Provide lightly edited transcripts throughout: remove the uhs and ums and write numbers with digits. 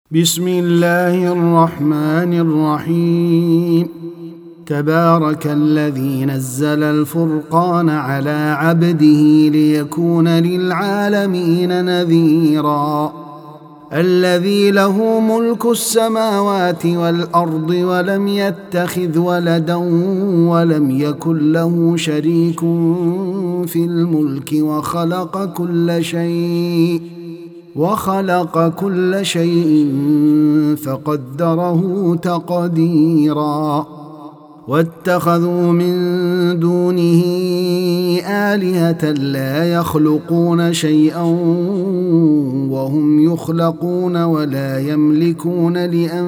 بسم الله الرحمن الرحيم. تبارك الذي نزل الفرقان على عبده ليكون للعالمين نذيرا. الذي له ملك السماوات والأرض ولم يتخذ ولدا ولم يكن له شريك في الملك وخلق كل شيء فقدره تقديرا. واتخذوا من دونه آلهة لا يخلقون شيئا وهم يخلقون ولا يملكون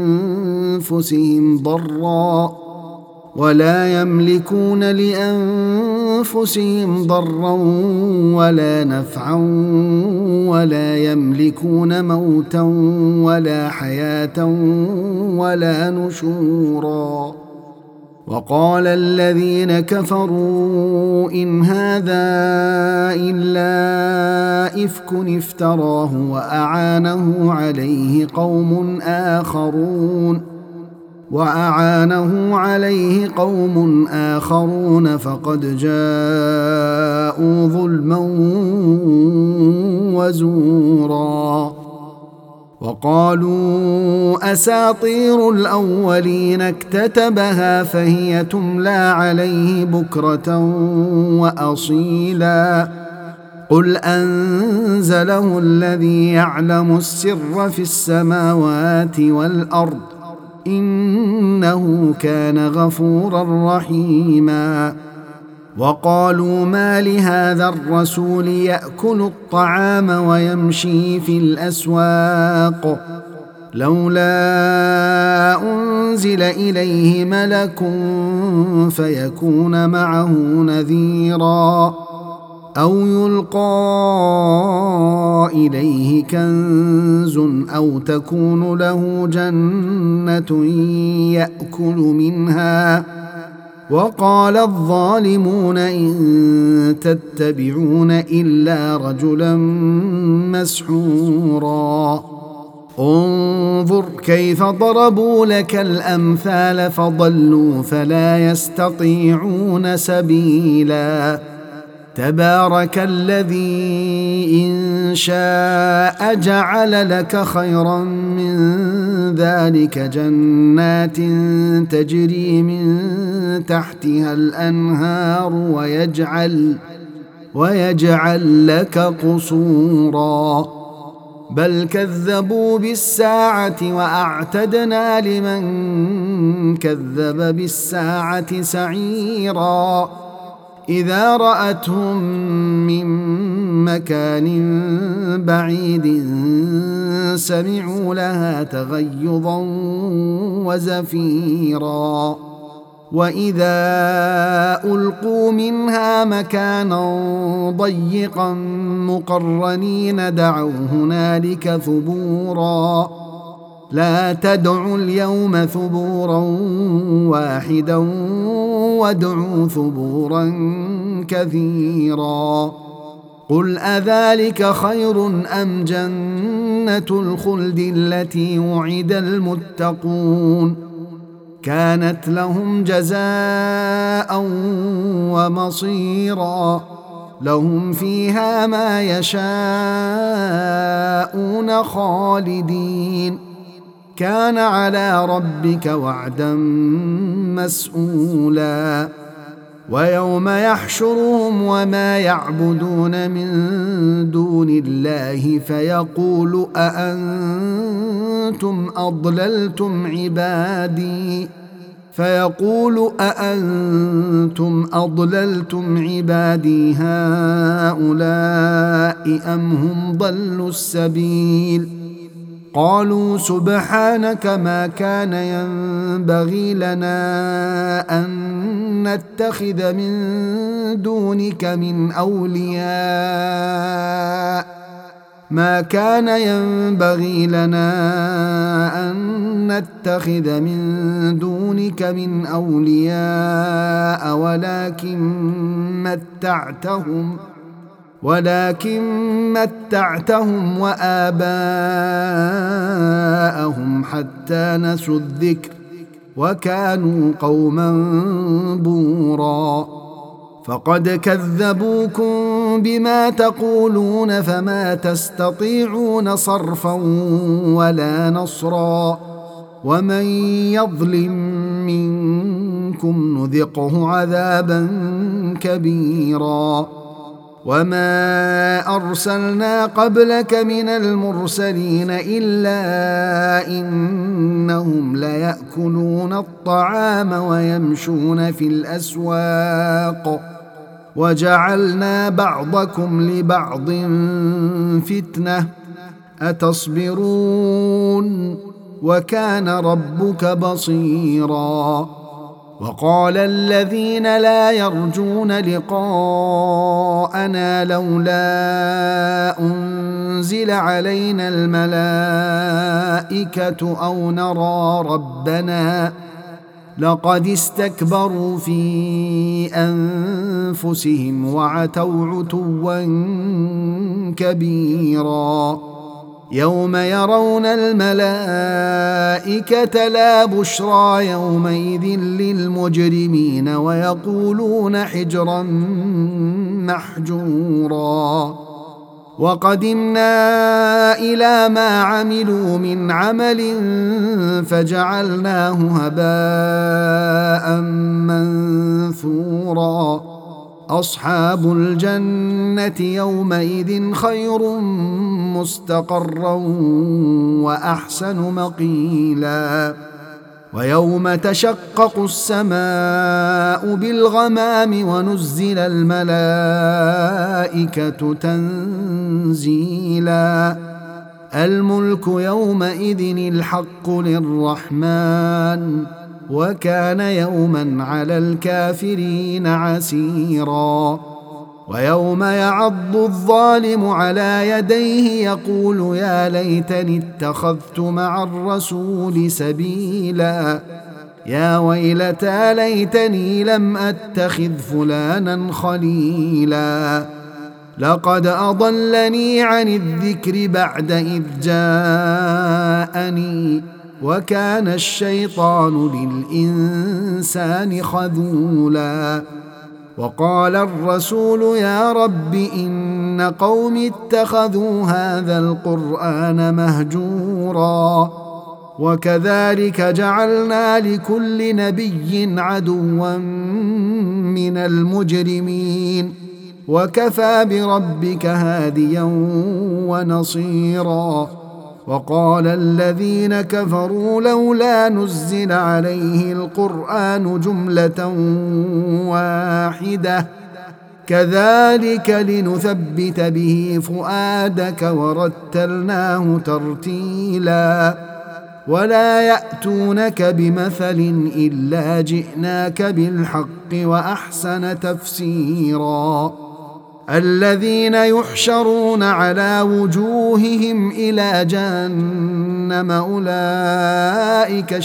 لأنفسهم ضرا ولا نفعا ولا يملكون موتا ولا حياة ولا نشورا. وقال الذين كفروا إن هذا إلا إفك افتراه وأعانه عليه قوم آخرون فقد جاءوا ظلما وزورا. وقالوا أساطير الأولين اكتتبها فهي تملى عليه بكرة وأصيلا. قل أنزله الذي يعلم السر في السماوات والأرض إنه كان غفورا رحيما. وقالوا ما لهذا الرسول يأكل الطعام ويمشي في الأسواق لولا أنزل إليه ملك فيكون معه نذيرا أو يلقى إليه كنز أو تكون له جنة يأكل منها. وقال الظالمون إن تتبعون إلا رجلا مسحورا. انظر كيف ضربوا لك الأمثال فضلوا فلا يستطيعون سبيلا. تبارك الذي إن شاء جعل لك خيرا من ذلك جنات تجري من تحتها الأنهار ويجعل لك قصورا. بل كذبوا بالساعة وأعتدنا لمن كذب بالساعة سعيرا. إذا رأتهم من مكان بعيد سمعوا لها تغيظا وزفيرا. وإذا ألقوا منها مكانا ضيقا مقرنين دعوا هنالك ثبورا. لا تدعوا اليوم ثبورا واحدا وادعوا ثبورا كثيرا. قل أذلك خير أم جنة الخلد التي وعد المتقون كانت لهم جزاء ومصيرا. لهم فيها ما يشاءون خالدين كان على ربك وعدا مسئولا. ويوم يحشرهم وما يعبدون من دون الله فيقول أأنتم أضللتم عبادي هؤلاء أم هم ضلوا السبيل. قالوا سبحانك ما كان ينبغي لنا أن نتخذ من دونك من أولياء ولكن متعتهم وآباءهم حتى نسوا الذكر وكانوا قوما بورا فقد كذبوكم بما تقولون فما تستطيعون صرفا ولا نصرا ومن يظلم منكم نذقه عذابا كبيرا وما أرسلنا قبلك من المرسلين إلا إنهم ليأكلون الطعام ويمشون في الأسواق وجعلنا بعضكم لبعض فتنة أتصبرون وكان ربك بصيرا وقال الذين لا يرجون لقاءنا لولا أنزل علينا الملائكة أو نرى ربنا لقد استكبروا في أنفسهم وعتوا عتوا كبيرا يوم يرون الملائكة لا بشرى يومئذ للمجرمين ويقولون حجرا محجورا وقدمنا إلى ما عملوا من عمل فجعلناه هباء منثورا أصحاب الجنة يومئذ خير مستقرا وأحسن مقيلا ويوم تشقق السماء بالغمام ونزل الملائكة تنزيلا الملك يومئذ الحق للرحمن وكان يوما على الكافرين عسيرا ويوم يعض الظالم على يديه يقول يا ليتني اتخذت مع الرسول سبيلا يا ويلتى ليتني لم أتخذ فلانا خليلا لقد أضلني عن الذكر بعد إذ جاءني وكان الشيطان للإنسان خذولا وقال الرسول يا رب إن قوم اتخذوا هذا القرآن مهجورا وكذلك جعلنا لكل نبي عدوا من المجرمين وكفى بربك هاديا ونصيرا وقال الذين كفروا لولا نزل عليه القرآن جملة واحدة كذلك لنثبت به فؤادك ورتلناه ترتيلا ولا يأتونك بمثل إلا جئناك بالحق وأحسن تفسيرا الذين يحشرون على وجوههم إلى جهنم أولئك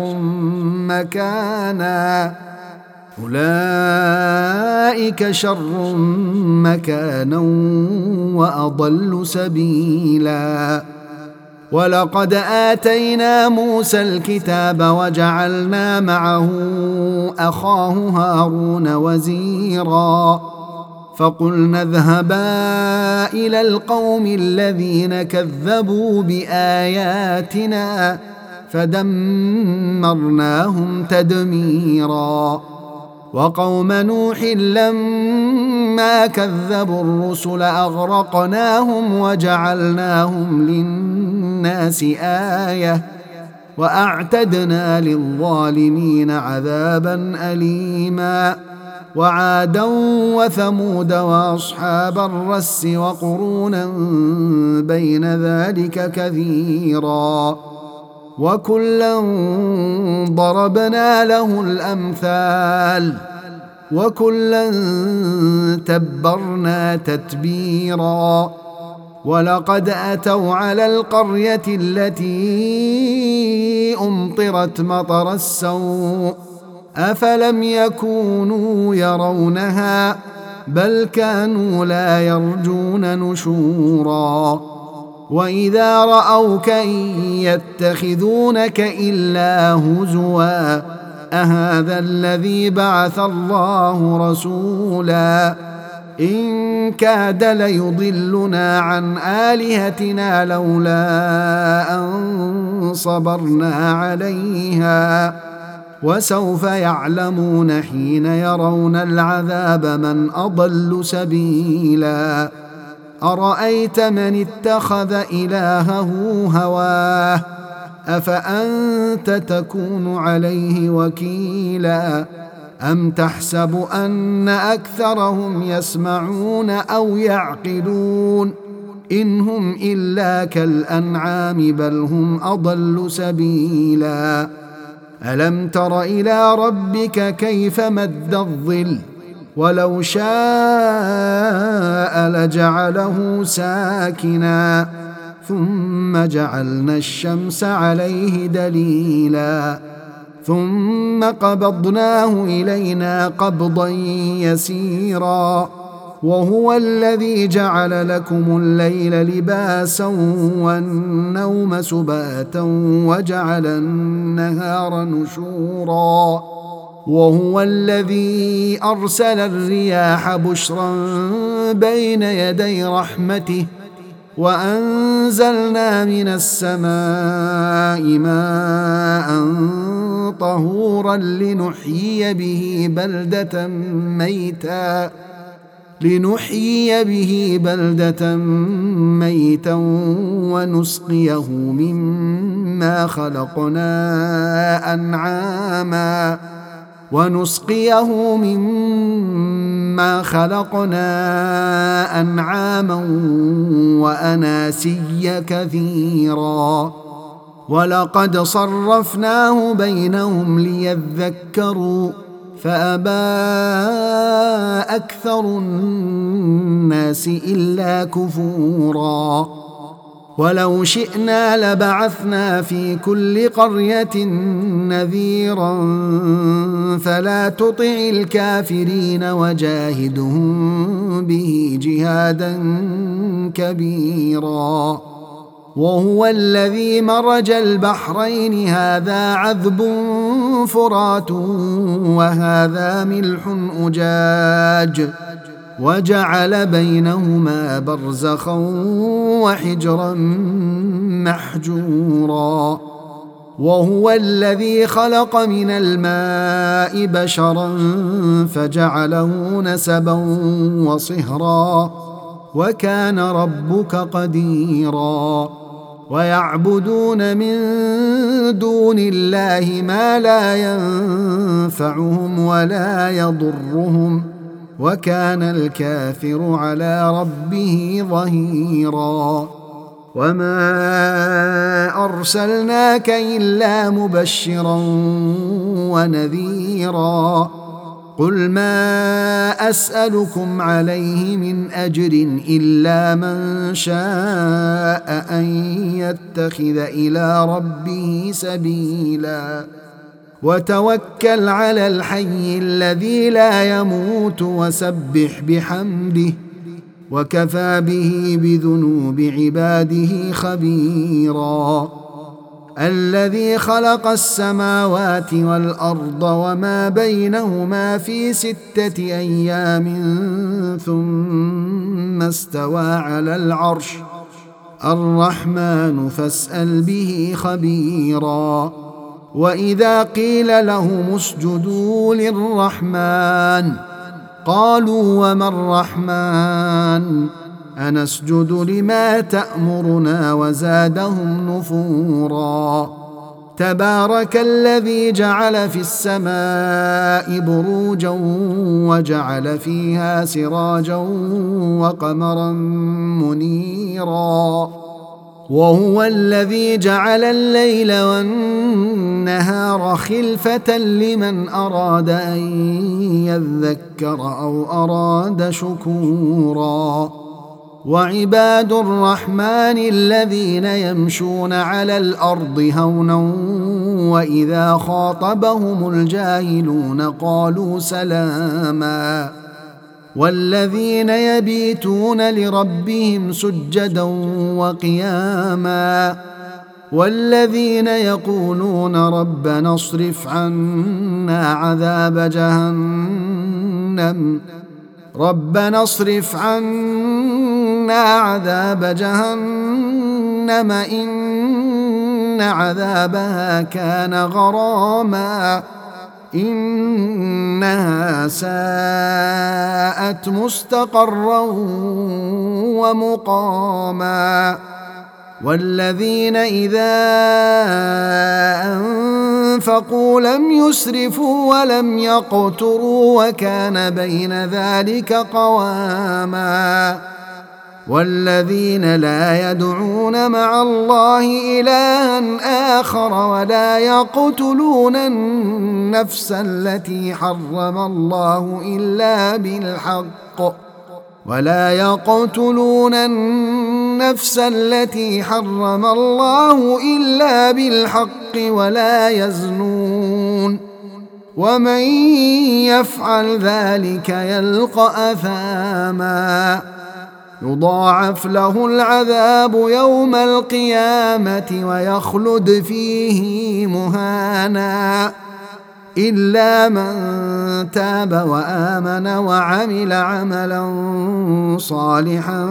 شر مكانا وأضل سبيلا ولقد آتينا موسى الكتاب وجعلنا معه أخاه هارون وزيرا فقلنا اذهبا إلى القوم الذين كذبوا بآياتنا فدمرناهم تدميرا وقوم نوح لما كذبوا الرسل أغرقناهم وجعلناهم للناس آية وأعتدنا للظالمين عذابا أليما وعادا وثمود وأصحاب الرس وقرونا بين ذلك كثيرا وكلا ضربنا له الأمثال وكلا تبرنا تتبيرا ولقد أتوا على القرية التي أمطرت مطر السوء أفلم يكونوا يرونها بل كانوا لا يرجون نشورا وإذا رأوك إن يتخذونك إلا هزوا أهذا الذي بعث الله رسولا إن كاد ليضلنا عن آلهتنا لولا أن صبرنا عليها وسوف يعلمون حين يرون العذاب من أضل سبيلا أرأيت من اتخذ إلهه هواه أفأنت تكون عليه وكيلا أم تحسب أن أكثرهم يسمعون أو يعقلون إن هم إلا كالأنعام بل هم أضل سبيلا ألم تر إلى ربك كيف مد الظل ولو شاء لجعله ساكنا ثم جعلنا الشمس عليه دليلا ثم قبضناه إلينا قبضا يسيرا وهو الذي جعل لكم الليل لباسا والنوم سباتا وجعل النهار نشورا وهو الذي أرسل الرياح بشرا بين يدي رحمته وأنزلنا من السماء ماء طهورا لنحيي به بلدة ميتا ونسقيه مما خلقنا أنعاما وأناسيا كثيرا ولقد صرفناه بينهم ليذكروا فأبى أكثر الناس إلا كفورا ولو شئنا لبعثنا في كل قرية نذيرا فلا تطع الكافرين وجاهدهم به جهادا كبيرا وهو الذي مرج البحرين هذا عذب فرات وهذا ملح أجاج وجعل بينهما برزخا وحجرا محجورا وهو الذي خلق من الماء بشرا فجعله نسبا وصهرا وكان ربك قديرا ويعبدون من دون الله ما لا ينفعهم ولا يضرهم وكان الكافر على ربه ظهيرا وما أرسلناك إلا مبشرا ونذيرا قل ما أسألكم عليه من أجر إلا من شاء أن يتخذ إلى ربه سبيلا وتوكل على الحي الذي لا يموت وسبح بحمده وكفى به بذنوب عباده خبيرا الذي خلق السماوات والأرض وما بينهما في 6 أيام ثم استوى على العرش الرحمن فاسأل به خبيرا وإذا قيل لهم اسجدوا للرحمن قالوا وما الرحمن أنسجد لما تأمرنا وزادهم نفورا تبارك الذي جعل في السماء بروجا وجعل فيها سراجا وقمرا منيرا وهو الذي جعل الليل والنهار خلفة لمن أراد أن يذكر أو أراد شكورا وعباد الرحمن الذين يمشون على الأرض هونا وإذا خاطبهم الجاهلون قالوا سلاما والذين يبيتون لربهم سجدا وقياما والذين يقولون ربنا اصرف عنا عذاب جهنم إن عذابها كان غراما إنها ساءت مستقرا ومقاما والذين إذا أنفقوا لم يسرفوا ولم يقتروا وكان بين ذلك قواما والذين لا يدعون مع الله إلها آخر ولا يقتلون النفس التي حرم الله إلا بالحق ولا يزنون ومن يفعل ذلك يلقى أثاما يضاعف له العذاب يوم القيامة ويخلد فيه مهانا إلا من تاب وآمن وعمل عملا صالحا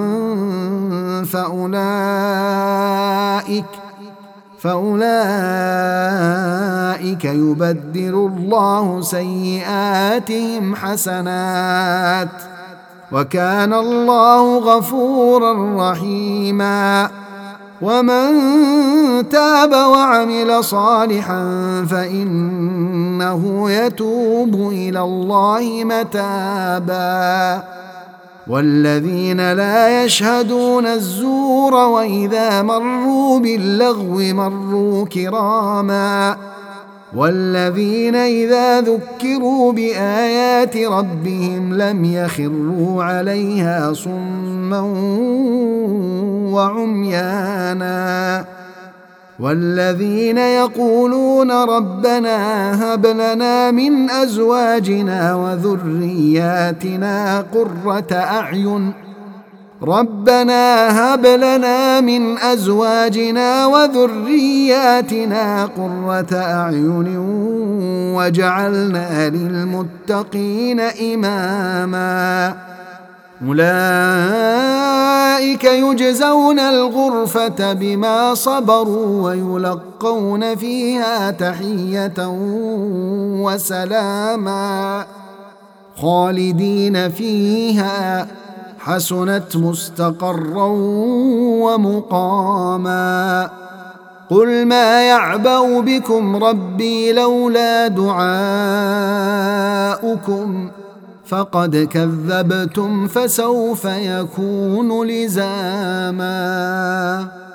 فأولئك يبدل الله سيئاتهم حسنات وكان الله غفورا رحيما ومن تاب وعمل صالحا فإنه يتوب إلى الله متابا والذين لا يشهدون الزور وإذا مروا باللغو مروا كراما والذين إذا ذكروا بآيات ربهم لم يخروا عليها صما وعميانا والذين يقولون ربنا هب لنا من أزواجنا وذرياتنا قرة أعين واجعلنا للمتقين إماما أولئك يجزون الغرفة بما صبروا ويلقون فيها تحية وسلاما خالدين فيها حسنت مستقرا ومقاما قل ما يعبأ بكم ربي لولا دعاؤكم فقد كذبتم فسوف يكون لزاما